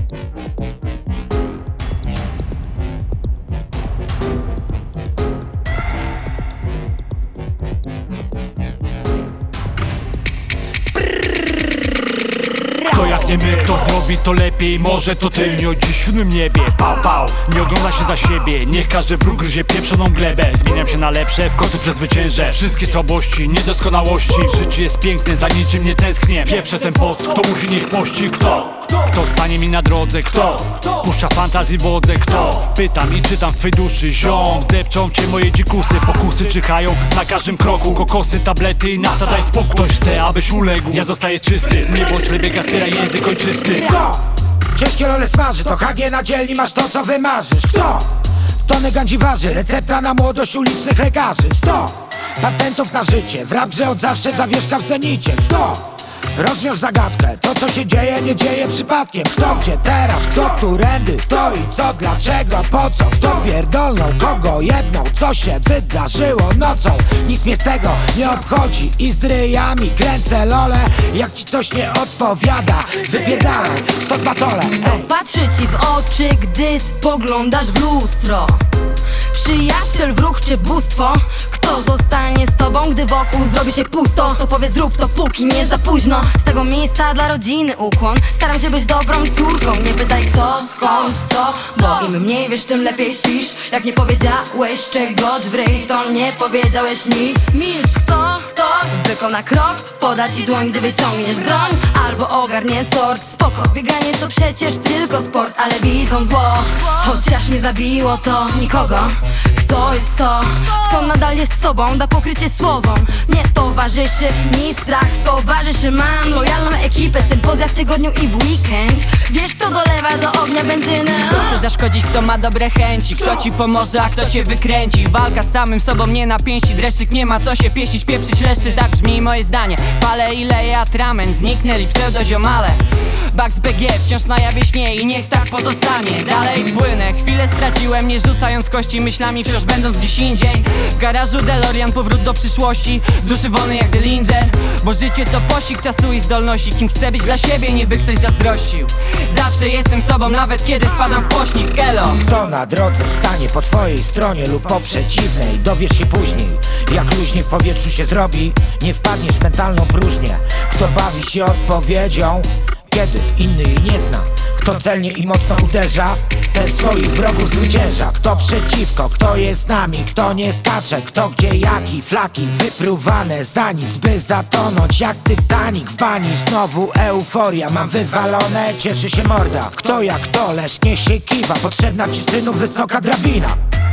Kto jak nie my, kto zrobi to lepiej? Może to ty, nie od dziś w siódmym niebie. Pał, pał, nie ogląda się za siebie. Niech każdy wróg gryzie pieprzoną glebę. Zmieniam się na lepsze, w końcu przezwyciężę wszystkie słabości, niedoskonałości. Życie jest piękne, za niczym nie tęsknię. Pieprzę ten post, kto musi, niech pości. Kto stanie mi na drodze? Kto puszcza fantazji wodze? Kto pytam i czytam w twej duszy? Ziom, zdepczą cię moje dzikusy. Pokusy czyhają na każdym kroku. Kokosy, tablety i nafta, daj spokój. Ktoś chce, abyś uległ, ja zostaję czysty. Nie bądź lebiega, zbieraj język ojczysty. Kto? Ciężkie lole smaży, to HG na dzielni, masz to co wymarzysz. Kto? Tony gandzi waży, recepta na młodość ulicznych lekarzy. 100 patentów na życie, w rap grze od zawsze zawieszka w zenicie. Kto? Rozwiąż zagadkę, to co się dzieje, nie dzieje przypadkiem. Kto, gdzie, teraz, kto, którędy, kto i co, dlaczego, po co. Kto pierdolnął, kogo jedną, co się wydarzyło nocą. Nic mnie z tego nie obchodzi i z ryjami kręcę lole. Jak ci coś nie odpowiada, wypierdalaj, stop batole. Patrzy ci w oczy, gdy spoglądasz w lustro. Przyjaciel, wróg czy bóstwo? Kto zostanie z tobą, gdy wokół zrobi się pusto? To powiedz, zrób to, póki nie za późno. Z tego miejsca dla rodziny ukłon. Staram się być dobrą córką. Nie pytaj kto, skąd, co, bo im mniej wiesz, tym lepiej śpisz. Jak nie powiedziałeś czegoś w ryj, to nie powiedziałeś nic. Milcz, kto wykona krok, poda ci dłoń, gdy wyciągniesz broń, albo ogarnie sort. Spoko, bieganie to przecież tylko sport, ale widzą zło, chociaż nie zabiło to nikogo. Kto jest kto nadal jest sobą, da pokrycie słowom. Nie towarzyszy mi strach, towarzyszy mam lojalną ekipę. Sympozja w tygodniu i w weekend. Wiesz kto dolewa do ognia benzynę? Kto chce zaszkodzić, kto ma dobre chęci. Kto ci pomoże, a kto cię wykręci. Walka z samym sobą, nie na pięści. Dreszczyk, nie ma co się pieścić, pieprzyć leszczy. Tak brzmi moje zdanie. Palę i leję atrament, zniknęli pseudoziomale. Bugs BG wciąż na jawie śnie i niech tak pozostanie. Dalej płynę, chwilę straciłem, nie rzucając kości myślami, wciąż będąc gdzieś indziej. W garażu DeLorean, powrót do przyszłości. W duszy wolny jak Dillinger. Bo życie to pościg czasu i zdolności. Kim chcę być dla siebie, nie by ktoś zazdrościł. Zawsze jestem sobą, nawet kiedy wpadam w poślizg. Elo. Kto na drodze stanie po twojej stronie lub po przeciwnej? Dowiesz się później, jak luźnie w powietrzu się zrobi. Nie wpadniesz w mentalną próżnię. Kto bawi się odpowiedzią, kiedy inny jej nie zna. Kto celnie i mocno uderza, ten swoich wrogów zwycięża. Kto przeciwko, kto jest z nami, kto nie skacze. Kto gdzie jaki, flaki wypruwane za nic, by zatonąć jak Titanic w bani. Znowu euforia, mam wywalone, cieszy się morda. Kto jak to, lecz nie się kiwa, potrzebna ci synu wysoka drabina.